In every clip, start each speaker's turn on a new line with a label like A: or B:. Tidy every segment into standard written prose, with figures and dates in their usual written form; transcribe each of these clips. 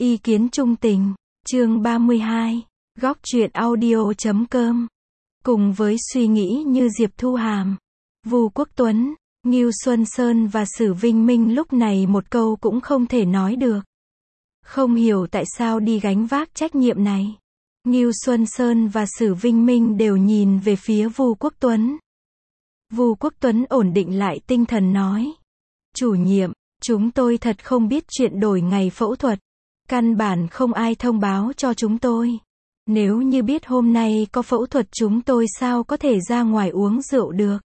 A: Ý kiến trung tình, chương 32, góc truyện audio.com. Cùng với suy nghĩ như Diệp Thu Hàm, Vu Quốc Tuấn, Ngưu Xuân Sơn và Sử Vinh Minh lúc này một câu cũng không thể nói được. Không hiểu tại sao đi gánh vác trách nhiệm này. Ngưu Xuân Sơn và Sử Vinh Minh đều nhìn về phía Vu Quốc Tuấn. Vu Quốc Tuấn ổn định lại tinh thần nói. Chủ nhiệm, chúng tôi thật không biết chuyện đổi ngày phẫu thuật. Căn bản không ai thông báo cho chúng tôi. Nếu như biết hôm nay có phẫu thuật chúng tôi sao có thể ra ngoài uống rượu được.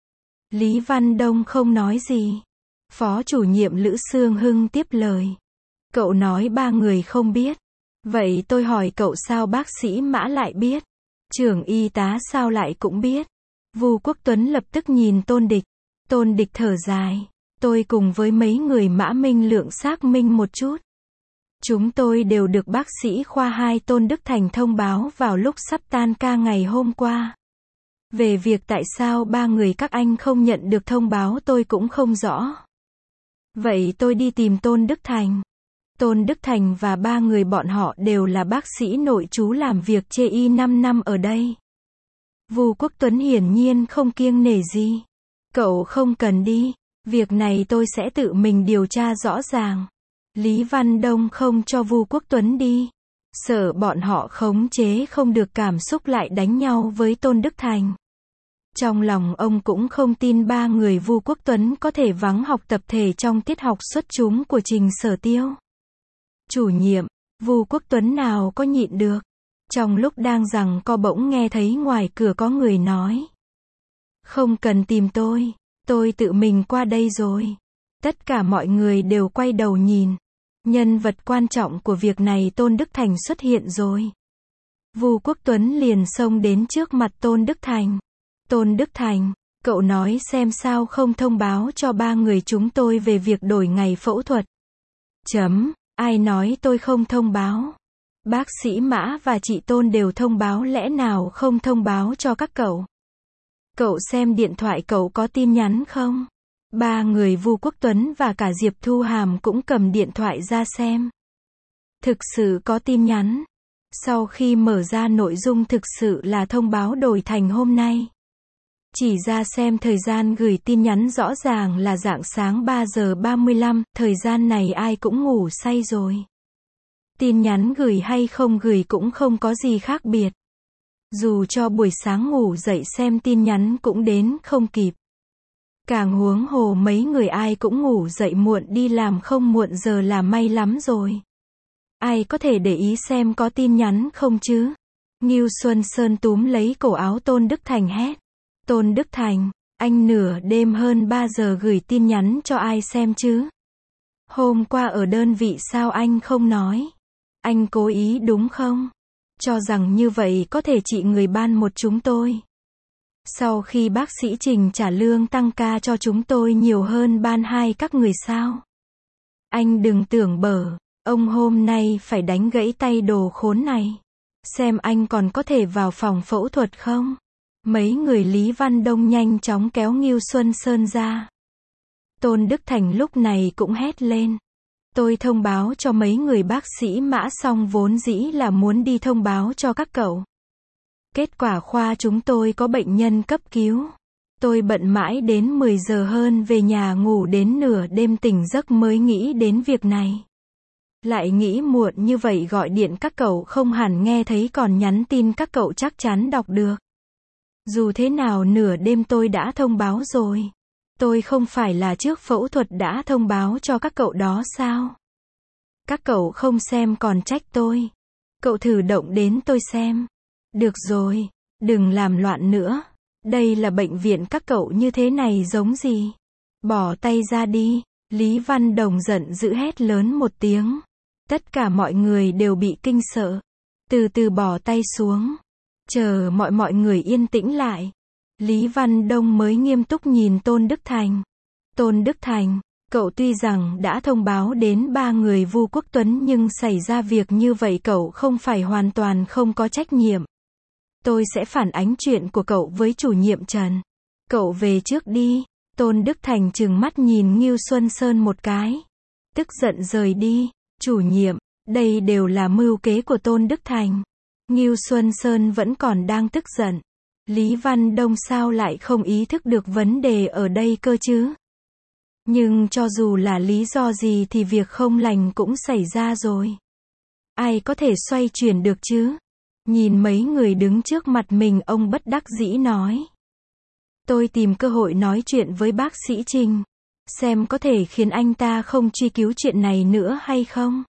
A: Lý Văn Đông không nói gì. Phó chủ nhiệm Lữ Sương Hưng tiếp lời. Cậu nói ba người không biết. Vậy tôi hỏi cậu sao bác sĩ Mã lại biết? Trưởng y tá sao lại cũng biết? Vu Quốc Tuấn lập tức nhìn Tôn Địch. Tôn Địch thở dài. Tôi cùng với mấy người Mã Minh Lượng xác minh một chút. Chúng tôi đều được bác sĩ khoa 2 Tôn Đức Thành thông báo vào lúc sắp tan ca ngày hôm qua. Về việc tại sao ba người các anh không nhận được thông báo tôi cũng không rõ. Vậy tôi đi tìm Tôn Đức Thành. Tôn Đức Thành và ba người bọn họ đều là bác sĩ nội trú làm việc chê y 5 năm ở đây. Vu Quốc Tuấn hiển nhiên không kiêng nể gì. Cậu không cần đi. Việc này tôi sẽ tự mình điều tra rõ ràng. Lý Văn Đông không cho Vu Quốc Tuấn đi. Sợ bọn họ khống chế không được cảm xúc lại đánh nhau với Tôn Đức Thành. Trong lòng ông cũng không tin ba người Vu Quốc Tuấn có thể vắng học tập thể trong tiết học xuất chúng của Trình Sở Tiêu. Chủ nhiệm, Vu Quốc Tuấn nào có nhịn được. Trong lúc đang giằng co bỗng nghe thấy ngoài cửa có người nói. Không cần tìm tôi tự mình qua đây rồi. Tất cả mọi người đều quay đầu nhìn. Nhân vật quan trọng của việc này Tôn Đức Thành xuất hiện rồi. Vu Quốc Tuấn liền xông đến trước mặt Tôn Đức Thành. Tôn Đức Thành, cậu nói xem sao không thông báo cho ba người chúng tôi về việc đổi ngày phẫu thuật. Ai nói tôi không thông báo? Bác sĩ Mã và chị Tôn đều thông báo, lẽ nào không thông báo cho các cậu? Cậu xem điện thoại cậu có tin nhắn không? Ba người Vu Quốc Tuấn và cả Diệp Thu Hàm cũng cầm điện thoại ra xem. Thực sự có tin nhắn. Sau khi mở ra nội dung thực sự là thông báo đổi thành hôm nay. Chỉ ra xem thời gian gửi tin nhắn rõ ràng là rạng sáng 3 giờ 35, thời gian này ai cũng ngủ say rồi. Tin nhắn gửi hay không gửi cũng không có gì khác biệt. Dù cho buổi sáng ngủ dậy xem tin nhắn cũng đến không kịp. Càng huống hồ mấy người ai cũng ngủ dậy muộn đi làm không muộn giờ là may lắm rồi. Ai có thể để ý xem có tin nhắn không chứ? Ngưu Xuân Sơn túm lấy cổ áo Tôn Đức Thành hét. Tôn Đức Thành, anh nửa đêm hơn 3 giờ gửi tin nhắn cho ai xem chứ? Hôm qua ở đơn vị sao anh không nói? Anh cố ý đúng không? Cho rằng như vậy có thể trị người ban một chúng tôi. Sau khi bác sĩ Trình trả lương tăng ca cho chúng tôi nhiều hơn ban 2 các người sao? Anh đừng tưởng bở, ông hôm nay phải đánh gãy tay đồ khốn này. Xem anh còn có thể vào phòng phẫu thuật không? Mấy người Lý Văn Đông nhanh chóng kéo Ngưu Xuân Sơn ra. Tôn Đức Thành lúc này cũng hét lên. Tôi thông báo cho mấy người bác sĩ Mã xong vốn dĩ là muốn đi thông báo cho các cậu. Kết quả khoa chúng tôi có bệnh nhân cấp cứu. Tôi bận mãi đến 10 giờ hơn về nhà ngủ đến nửa đêm tỉnh giấc mới nghĩ đến việc này. Lại nghĩ muộn như vậy gọi điện các cậu không hẳn nghe thấy còn nhắn tin các cậu chắc chắn đọc được. Dù thế nào nửa đêm tôi đã thông báo rồi. Tôi không phải là trước phẫu thuật đã thông báo cho các cậu đó sao? Các cậu không xem còn trách tôi. Cậu thử động đến tôi xem. Được rồi, đừng làm loạn nữa. Đây là bệnh viện các cậu như thế này giống gì? Bỏ tay ra đi. Lý Văn Đồng giận dữ hét lớn một tiếng. Tất cả mọi người đều bị kinh sợ. Từ từ bỏ tay xuống. Chờ mọi người yên tĩnh lại. Lý Văn Đông mới nghiêm túc nhìn Tôn Đức Thành. Tôn Đức Thành, cậu tuy rằng đã thông báo đến ba người Vu Quốc Tuấn nhưng xảy ra việc như vậy cậu không phải hoàn toàn không có trách nhiệm. Tôi sẽ phản ánh chuyện của cậu với chủ nhiệm Trần. Cậu về trước đi. Tôn Đức Thành trừng mắt nhìn Ngưu Xuân Sơn một cái. Tức giận rời đi. Chủ nhiệm, Đây đều là mưu kế của Tôn Đức Thành. Ngưu Xuân Sơn vẫn còn đang tức giận. Lý Văn Đông sao lại không ý thức được vấn đề ở đây cơ chứ? Nhưng cho dù là lý do gì thì việc không lành cũng xảy ra rồi. Ai có thể xoay chuyển được chứ? Nhìn mấy người đứng trước mặt mình, ông bất đắc dĩ nói. Tôi tìm cơ hội nói chuyện với bác sĩ Trình. Xem có thể khiến anh ta không truy cứu chuyện này nữa hay không?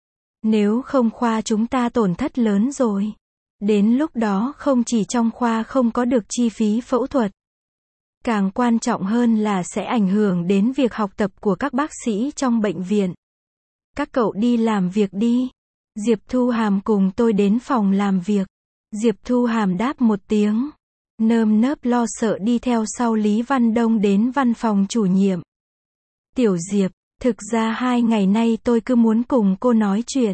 A: Nếu không khoa chúng ta tổn thất lớn rồi. Đến lúc đó không chỉ trong khoa không có được chi phí phẫu thuật. Càng quan trọng hơn là sẽ ảnh hưởng đến việc học tập của các bác sĩ trong bệnh viện. Các cậu đi làm việc đi. Diệp Thu Hàm cùng tôi đến phòng làm việc. Diệp Thu Hàm đáp một tiếng. Nơm nớp lo sợ đi theo sau Lý Văn Đông đến văn phòng chủ nhiệm. Tiểu Diệp, thực ra 2 ngày nay tôi cứ muốn cùng cô nói chuyện.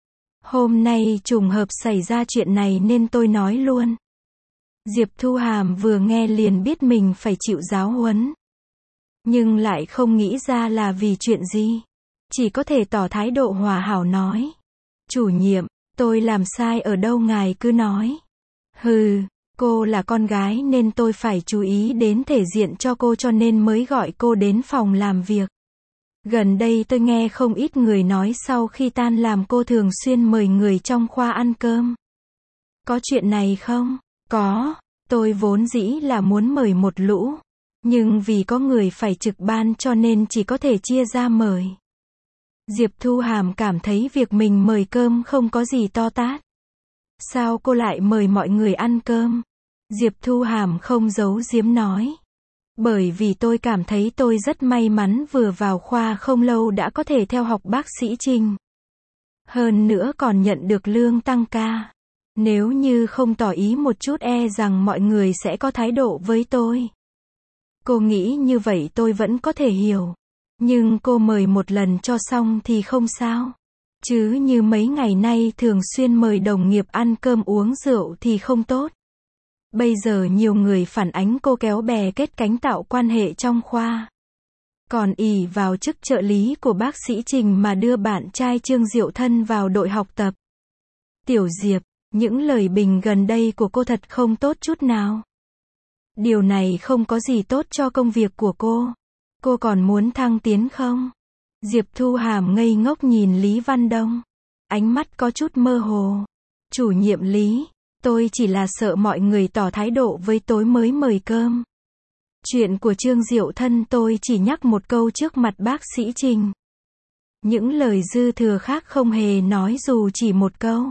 A: Hôm nay trùng hợp xảy ra chuyện này nên tôi nói luôn. Diệp Thu Hàm vừa nghe liền biết mình phải chịu giáo huấn. Nhưng lại không nghĩ ra là vì chuyện gì. Chỉ có thể tỏ thái độ hòa hảo nói. Chủ nhiệm, tôi làm sai ở đâu ngài cứ nói. Hừ, cô là con gái nên tôi phải chú ý đến thể diện cho cô cho nên mới gọi cô đến phòng làm việc. Gần đây tôi nghe không ít người nói sau khi tan làm cô thường xuyên mời người trong khoa ăn cơm. Có chuyện này không? Có, tôi vốn dĩ là muốn mời một lũ. Nhưng vì có người phải trực ban cho nên chỉ có thể chia ra mời. Diệp Thu Hàm cảm thấy việc mình mời cơm không có gì to tát. Sao cô lại mời mọi người ăn cơm? Diệp Thu Hàm không giấu giếm nói. Bởi vì tôi cảm thấy tôi rất may mắn vừa vào khoa không lâu đã có thể theo học bác sĩ Trình. Hơn nữa còn nhận được lương tăng ca. Nếu như không tỏ ý một chút e rằng mọi người sẽ có thái độ với tôi. Cô nghĩ như vậy tôi vẫn có thể hiểu. Nhưng cô mời một lần cho xong thì không sao. Chứ như mấy ngày nay thường xuyên mời đồng nghiệp ăn cơm uống rượu thì không tốt. Bây giờ nhiều người phản ánh cô kéo bè kết cánh tạo quan hệ trong khoa. Còn ỷ vào chức trợ lý của bác sĩ Trình mà đưa bạn trai Trương Diệu Thân vào đội học tập. Tiểu Diệp, những lời bình gần đây của cô thật không tốt chút nào. Điều này không có gì tốt cho công việc của cô. Cô còn muốn thăng tiến không? Diệp Thu Hàm ngây ngốc nhìn Lý Văn Đông. Ánh mắt có chút mơ hồ. Chủ nhiệm Lý, tôi chỉ là sợ mọi người tỏ thái độ với tôi mới mời cơm. Chuyện của Trương Diệu Thân tôi chỉ nhắc một câu trước mặt bác sĩ Trình. Những lời dư thừa khác không hề nói dù chỉ một câu.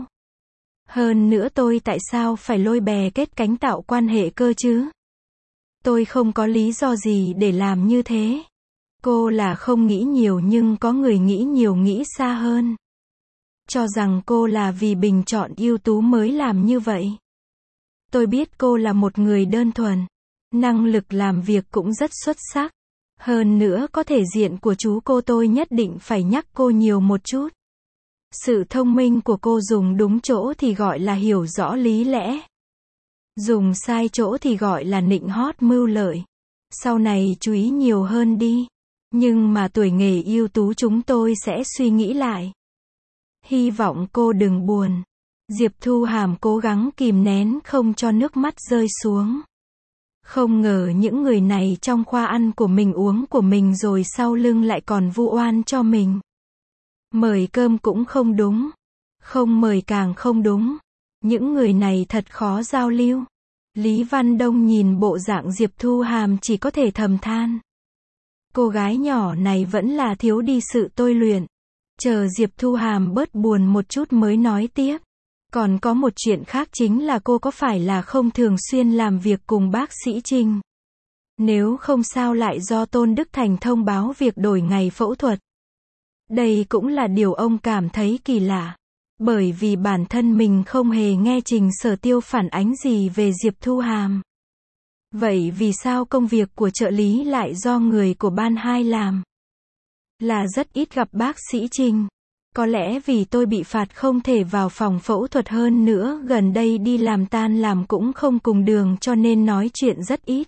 A: Hơn nữa tôi tại sao phải lôi bè kết cánh tạo quan hệ cơ chứ? Tôi không có lý do gì để làm như thế. Cô là không nghĩ nhiều nhưng có người nghĩ nhiều nghĩ xa hơn. Cho rằng cô là vì bình chọn ưu tú mới làm như vậy. Tôi biết cô là một người đơn thuần. Năng lực làm việc cũng rất xuất sắc. Hơn nữa có thể diện của chú cô tôi nhất định phải nhắc cô nhiều một chút. Sự thông minh của cô dùng đúng chỗ thì gọi là hiểu rõ lý lẽ. Dùng sai chỗ thì gọi là nịnh hót mưu lợi. Sau này chú ý nhiều hơn đi. Nhưng mà tuổi nghề ưu tú chúng tôi sẽ suy nghĩ lại. Hy vọng cô đừng buồn. Diệp Thu Hàm cố gắng kìm nén không cho nước mắt rơi xuống. Không ngờ những người này trong khoa ăn của mình uống của mình rồi sau lưng lại còn vu oan cho mình. Mời cơm cũng không đúng. Không mời càng không đúng. Những người này thật khó giao lưu. Lý Văn Đông nhìn bộ dạng Diệp Thu Hàm chỉ có thể thầm than. Cô gái nhỏ này vẫn là thiếu đi sự tôi luyện. Chờ Diệp Thu Hàm bớt buồn một chút mới nói tiếp. Còn có một chuyện khác chính là cô có phải là không thường xuyên làm việc cùng bác sĩ Trình? Nếu không sao lại do Tôn Đức Thành thông báo việc đổi ngày phẫu thuật. Đây cũng là điều ông cảm thấy kỳ lạ. Bởi vì bản thân mình không hề nghe Trình Sở Tiêu phản ánh gì về Diệp Thu Hàm. Vậy vì sao công việc của trợ lý lại do người của ban 2 làm? Là rất ít gặp bác sĩ Trình. Có lẽ vì tôi bị phạt không thể vào phòng phẫu thuật hơn nữa gần đây đi làm tan làm cũng không cùng đường cho nên nói chuyện rất ít.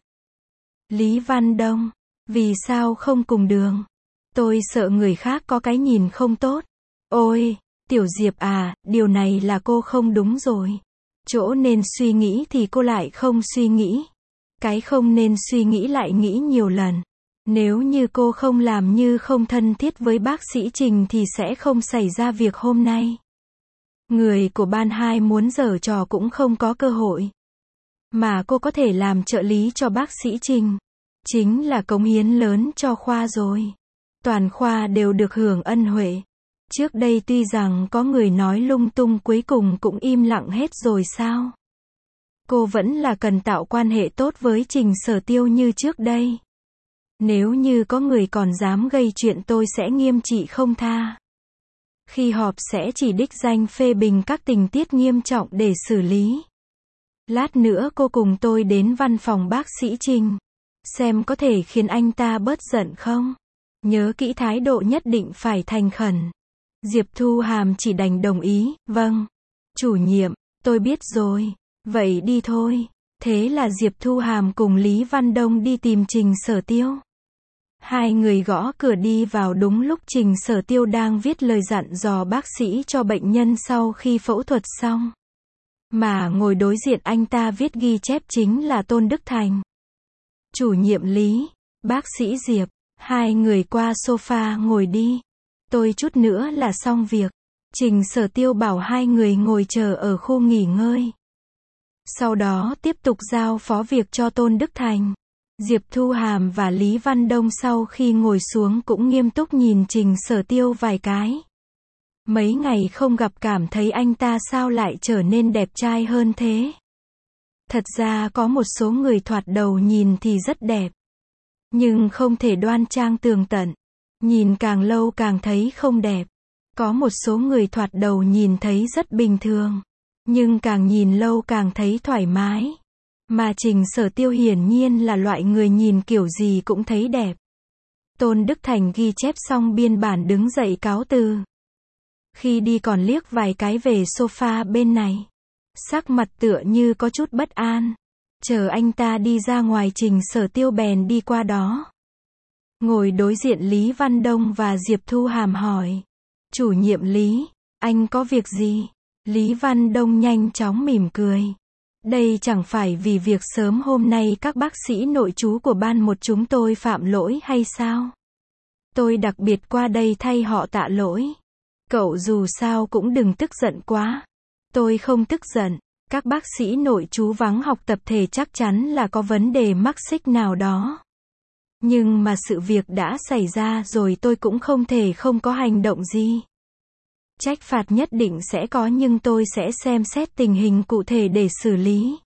A: Lý Văn Đông, vì sao không cùng đường? Tôi sợ người khác có cái nhìn không tốt. Ôi, Tiểu Diệp à, điều này là cô không đúng rồi. Chỗ nên suy nghĩ thì cô lại không suy nghĩ. Cái không nên suy nghĩ lại nghĩ nhiều lần. Nếu như cô không làm như không thân thiết với bác sĩ Trình thì sẽ không xảy ra việc hôm nay. Người của ban 2 muốn giở trò cũng không có cơ hội. Mà cô có thể làm trợ lý cho bác sĩ Trình. Chính là cống hiến lớn cho khoa rồi. Toàn khoa đều được hưởng ân huệ. Trước đây tuy rằng có người nói lung tung cuối cùng cũng im lặng hết rồi sao? Cô vẫn là cần tạo quan hệ tốt với Trình Sở Tiêu như trước đây. Nếu như có người còn dám gây chuyện tôi sẽ nghiêm trị không tha. Khi họp sẽ chỉ đích danh phê bình các tình tiết nghiêm trọng để xử lý. Lát nữa cô cùng tôi đến văn phòng bác sĩ Trình. Xem có thể khiến anh ta bớt giận không? Nhớ kỹ thái độ nhất định phải thành khẩn. Diệp Thu Hàm chỉ đành đồng ý, vâng. Chủ nhiệm, tôi biết rồi. Vậy đi thôi. Thế là Diệp Thu Hàm cùng Lý Văn Đông đi tìm Trình Sở Tiêu. Hai người gõ cửa đi vào đúng lúc Trình Sở Tiêu đang viết lời dặn dò bác sĩ cho bệnh nhân sau khi phẫu thuật xong. Mà ngồi đối diện anh ta viết ghi chép chính là Tôn Đức Thành. Chủ nhiệm Lý, bác sĩ Diệp, hai người qua sofa ngồi đi. Tôi chút nữa là xong việc. Trình Sở Tiêu bảo hai người ngồi chờ ở khu nghỉ ngơi. Sau đó tiếp tục giao phó việc cho Tôn Đức Thành. Diệp Thu Hàm và Lý Văn Đông sau khi ngồi xuống cũng nghiêm túc nhìn Trình Sở Tiêu vài cái. Mấy ngày không gặp cảm thấy anh ta sao lại trở nên đẹp trai hơn thế. Thật ra có một số người thoạt đầu nhìn thì rất đẹp. Nhưng không thể đoan trang tường tận. Nhìn càng lâu càng thấy không đẹp. Có một số người thoạt đầu nhìn thấy rất bình thường. Nhưng càng nhìn lâu càng thấy thoải mái. Mà Trình Sở Tiêu hiển nhiên là loại người nhìn kiểu gì cũng thấy đẹp. Tôn Đức Thành ghi chép xong biên bản đứng dậy cáo từ. Khi đi còn liếc vài cái về sofa bên này. Sắc mặt tựa như có chút bất an. Chờ anh ta đi ra ngoài Trình Sở Tiêu bèn đi qua đó. Ngồi đối diện Lý Văn Đông và Diệp Thu Hàm hỏi. Chủ nhiệm Lý, anh có việc gì? Lý Văn Đông nhanh chóng mỉm cười. Đây chẳng phải vì việc sớm hôm nay các bác sĩ nội trú của ban 1 chúng tôi phạm lỗi hay sao? Tôi đặc biệt qua đây thay họ tạ lỗi. Cậu dù sao cũng đừng tức giận quá. Tôi không tức giận. Các bác sĩ nội trú vắng học tập thể chắc chắn là có vấn đề mắc xích nào đó. Nhưng mà sự việc đã xảy ra rồi tôi cũng không thể không có hành động gì. Trách phạt nhất định sẽ có nhưng tôi sẽ xem xét tình hình cụ thể để xử lý.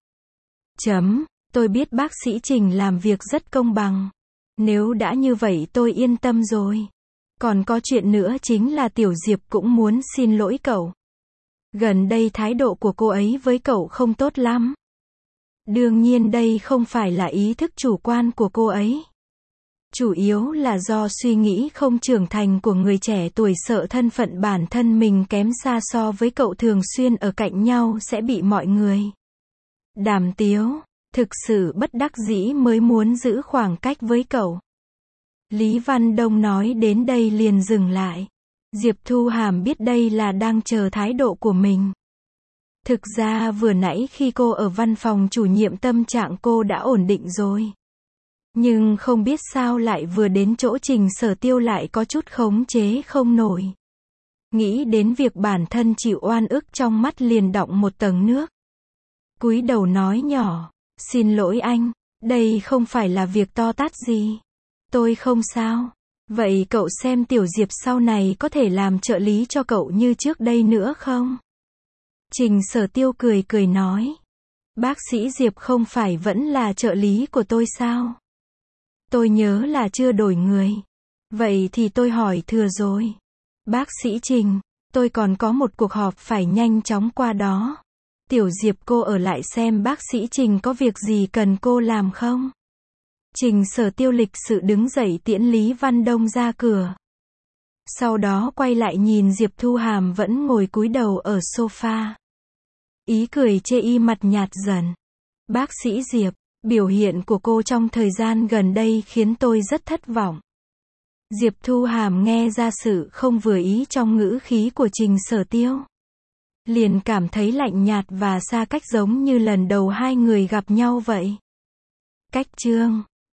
A: Tôi biết bác sĩ Trình làm việc rất công bằng. Nếu đã như vậy tôi yên tâm rồi. Còn có chuyện nữa chính là Tiểu Diệp cũng muốn xin lỗi cậu. Gần đây thái độ của cô ấy với cậu không tốt lắm. Đương nhiên đây không phải là ý thức chủ quan của cô ấy. Chủ yếu là do suy nghĩ không trưởng thành của người trẻ tuổi sợ thân phận bản thân mình kém xa so với cậu thường xuyên ở cạnh nhau sẽ bị mọi người đàm tiếu. Thực sự bất đắc dĩ mới muốn giữ khoảng cách với cậu. Lý Văn Đông nói đến đây liền dừng lại. Diệp Thu Hàm biết đây là đang chờ thái độ của mình. Thực ra vừa nãy khi cô ở văn phòng chủ nhiệm tâm trạng cô đã ổn định rồi. Nhưng không biết sao lại vừa đến chỗ Trình Sở Tiêu lại có chút khống chế không nổi. Nghĩ đến việc bản thân chịu oan ức trong mắt liền đọng một tầng nước. Cúi đầu nói nhỏ, xin lỗi anh, đây không phải là việc to tát gì. Tôi không sao. Vậy cậu xem Tiểu Diệp sau này có thể làm trợ lý cho cậu như trước đây nữa không? Trình Sở Tiêu cười cười nói. Bác sĩ Diệp không phải vẫn là trợ lý của tôi sao? Tôi nhớ là chưa đổi người. Vậy thì tôi hỏi thừa rồi. Bác sĩ Trình, tôi còn có một cuộc họp phải nhanh chóng qua đó. Tiểu Diệp cô ở lại xem bác sĩ Trình có việc gì cần cô làm không? Trình Sở Tiêu lịch sự đứng dậy tiễn Lý Văn Đông ra cửa. Sau đó quay lại nhìn Diệp Thu Hàm vẫn ngồi cúi đầu ở sofa. Ý cười chê y mặt nhạt dần. Bác sĩ Diệp, biểu hiện của cô trong thời gian gần đây khiến tôi rất thất vọng. Diệp Thu Hàm nghe ra sự không vừa ý trong ngữ khí của Trình Sở Tiêu. Liền cảm thấy lạnh nhạt và xa cách giống như lần đầu hai người gặp nhau vậy. Cách chương